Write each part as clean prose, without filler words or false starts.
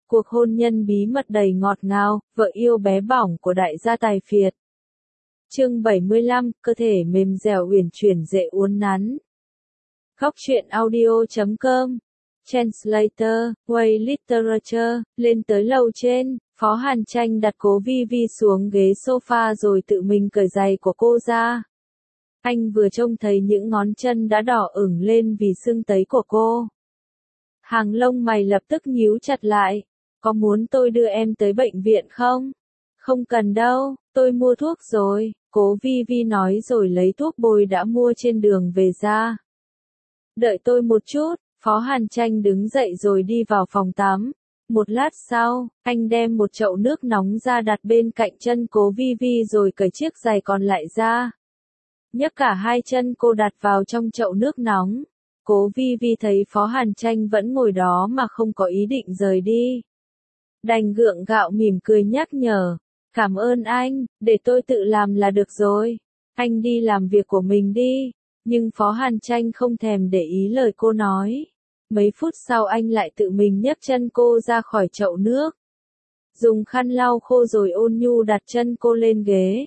Cuộc hôn nhân bí mật đầy ngọt ngào, vợ yêu bé bỏng của đại gia tài phiệt. Chương 75, cơ thể mềm dẻo uyển chuyển dễ uốn nắn. Góc truyện audio.com. Translator, Way Literature, lên tới lầu trên, Phó Hàn Tranh đặt Cố Vi Vi xuống ghế sofa rồi tự mình cởi giày của cô ra. Anh vừa trông thấy những ngón chân đã đỏ ửng lên vì sưng tấy của cô. Hàng lông mày lập tức nhíu chặt lại. Có muốn tôi đưa em tới bệnh viện không? Không cần đâu, tôi mua thuốc rồi, Cố Vi Vi nói rồi lấy thuốc bôi đã mua trên đường về ra. Đợi tôi một chút, Phó Hàn Tranh đứng dậy rồi đi vào phòng tắm. Một lát sau, anh đem một chậu nước nóng ra đặt bên cạnh chân Cố Vi Vi rồi cởi chiếc giày còn lại ra. Nhấc cả hai chân cô đặt vào trong chậu nước nóng. Cố Vi Vi thấy Phó Hàn Tranh vẫn ngồi đó mà không có ý định rời đi. Đành gượng gạo mỉm cười nhắc nhở. Cảm ơn anh, để tôi tự làm là được rồi. Anh đi làm việc của mình đi. Nhưng Phó Hàn Tranh không thèm để ý lời cô nói. Mấy phút sau anh lại tự mình nhấc chân cô ra khỏi chậu nước. Dùng khăn lau khô rồi ôn nhu đặt chân cô lên ghế.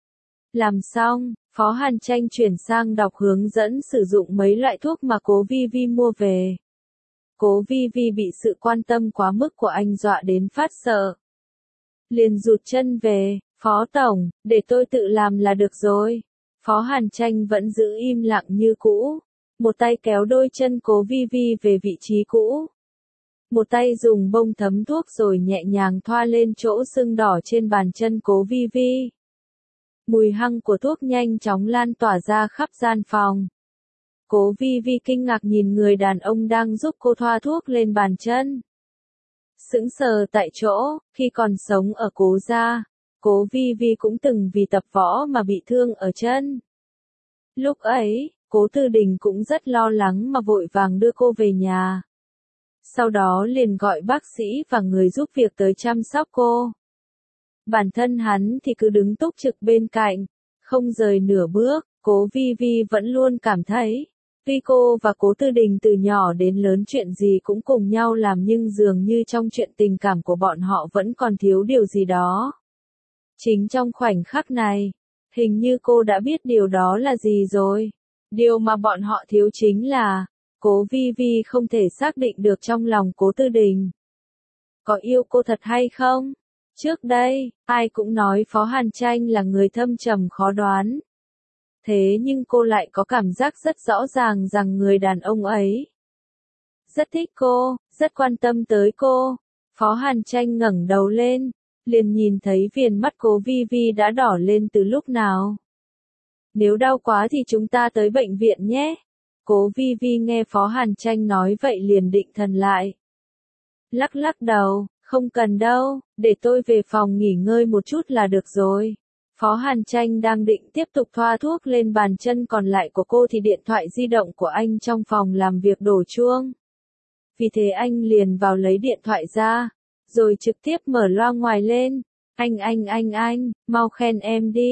Làm xong, Phó Hàn Tranh chuyển sang đọc hướng dẫn sử dụng mấy loại thuốc mà Cố Vi Vi mua về. Cố Vi Vi bị sự quan tâm quá mức của anh dọa đến phát sợ. Liền rụt chân về, Phó Tổng, để tôi tự làm là được rồi. Phó Hàn Tranh vẫn giữ im lặng như cũ. Một tay kéo đôi chân Cố Vi Vi về vị trí cũ. Một tay dùng bông thấm thuốc rồi nhẹ nhàng thoa lên chỗ sưng đỏ trên bàn chân Cố Vi Vi. Mùi hăng của thuốc nhanh chóng lan tỏa ra khắp gian phòng. Cố Vi Vi kinh ngạc nhìn người đàn ông đang giúp cô thoa thuốc lên bàn chân. Sững sờ tại chỗ, khi còn sống ở Cố gia, Cố Vi Vi cũng từng vì tập võ mà bị thương ở chân. Lúc ấy, Cố Tư Đình cũng rất lo lắng mà vội vàng đưa cô về nhà. Sau đó liền gọi bác sĩ và người giúp việc tới chăm sóc cô. Bản thân hắn thì cứ đứng túc trực bên cạnh, không rời nửa bước. Cố Vi Vi vẫn luôn cảm thấy, tuy cô và Cố Tư Đình từ nhỏ đến lớn chuyện gì cũng cùng nhau làm nhưng dường như trong chuyện tình cảm của bọn họ vẫn còn thiếu điều gì đó. Chính trong khoảnh khắc này, hình như cô đã biết điều đó là gì rồi. Điều mà bọn họ thiếu chính là, Cố Vi Vi không thể xác định được trong lòng Cố Tư Đình có yêu cô thật hay không. Trước đây, ai cũng nói Phó Hàn Tranh là người thâm trầm khó đoán. Thế nhưng cô lại có cảm giác rất rõ ràng rằng người đàn ông ấy rất thích cô, rất quan tâm tới cô. Phó Hàn Tranh ngẩng đầu lên, liền nhìn thấy viền mắt Cố Vi Vi đã đỏ lên từ lúc nào. Nếu đau quá thì chúng ta tới bệnh viện nhé. Cố Vi Vi nghe Phó Hàn Tranh nói vậy liền định thần lại. Lắc lắc đầu, không cần đâu, để tôi về phòng nghỉ ngơi một chút là được rồi. Phó Hàn Tranh đang định tiếp tục thoa thuốc lên bàn chân còn lại của cô thì điện thoại di động của anh trong phòng làm việc đổ chuông. Vì thế anh liền vào lấy điện thoại ra, rồi trực tiếp mở loa ngoài lên. Anh, mau khen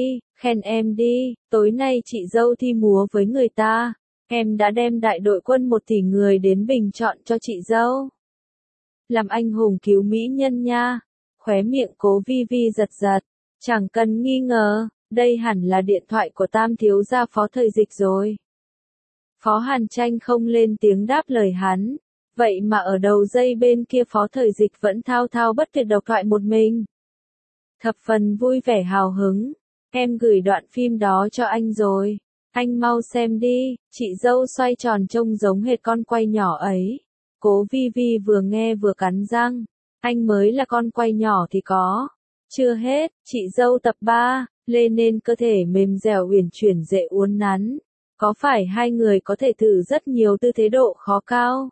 em đi, tối nay chị dâu thi múa với người ta. Em đã đem đại đội quân 1 tỷ người đến bình chọn cho chị dâu. Làm anh hùng cứu mỹ nhân nha. Khóe miệng Cố Vi Vi giật giật. Chẳng cần nghi ngờ, đây hẳn là điện thoại của Tam thiếu gia Phó Thời Dịch rồi. Phó Hàn Tranh không lên tiếng đáp lời hắn. Vậy mà ở đầu dây bên kia Phó Thời Dịch vẫn thao thao bất tuyệt độc thoại một mình. Thập phần vui vẻ hào hứng. Em gửi đoạn phim đó cho anh rồi. Anh mau xem đi, chị dâu xoay tròn trông giống hệt con quay nhỏ ấy. Cố Vi Vi vừa nghe vừa cắn răng. Anh mới là con quay nhỏ thì có. Chưa hết, chị dâu tập 3, lên nên cơ thể mềm dẻo uyển chuyển dễ uốn nắn. Có phải hai người có thể thử rất nhiều tư thế độ khó cao?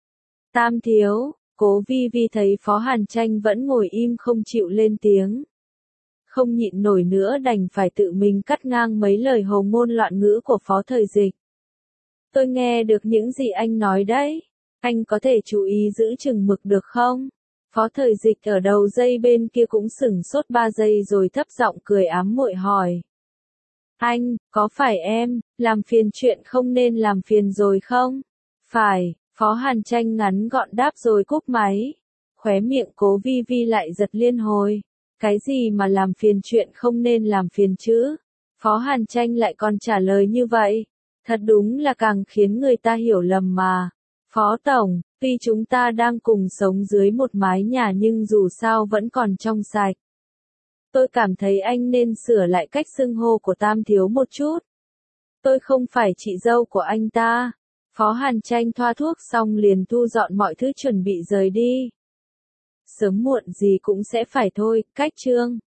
Tam thiếu, Cố Vi Vi thấy Phó Hàn Tranh vẫn ngồi im không chịu lên tiếng. Không nhịn nổi nữa đành phải tự mình cắt ngang mấy lời hồ ngôn loạn ngữ của Phó Thời Dịch. Tôi nghe được những gì anh nói đấy. Anh có thể chú ý giữ chừng mực được không? Phó Thời Dịch ở đầu dây bên kia cũng sửng sốt 3 giây rồi thấp giọng cười ám muội hỏi. Anh, có phải em, làm phiền chuyện không nên làm phiền rồi không? Phải, Phó Hàn Tranh ngắn gọn đáp rồi cúp máy. Khóe miệng Cố Vi Vi lại giật liên hồi. Cái gì mà làm phiền chuyện không nên làm phiền chứ? Phó Hàn Tranh lại còn trả lời như vậy. Thật đúng là càng khiến người ta hiểu lầm mà. Phó Tổng, tuy chúng ta đang cùng sống dưới một mái nhà nhưng dù sao vẫn còn trong sạch. Tôi cảm thấy anh nên sửa lại cách xưng hô của Tam Thiếu một chút. Tôi không phải chị dâu của anh ta. Phó Hàn Tranh thoa thuốc xong liền thu dọn mọi thứ chuẩn bị rời đi. Sớm muộn gì cũng sẽ phải thôi, cách Trương.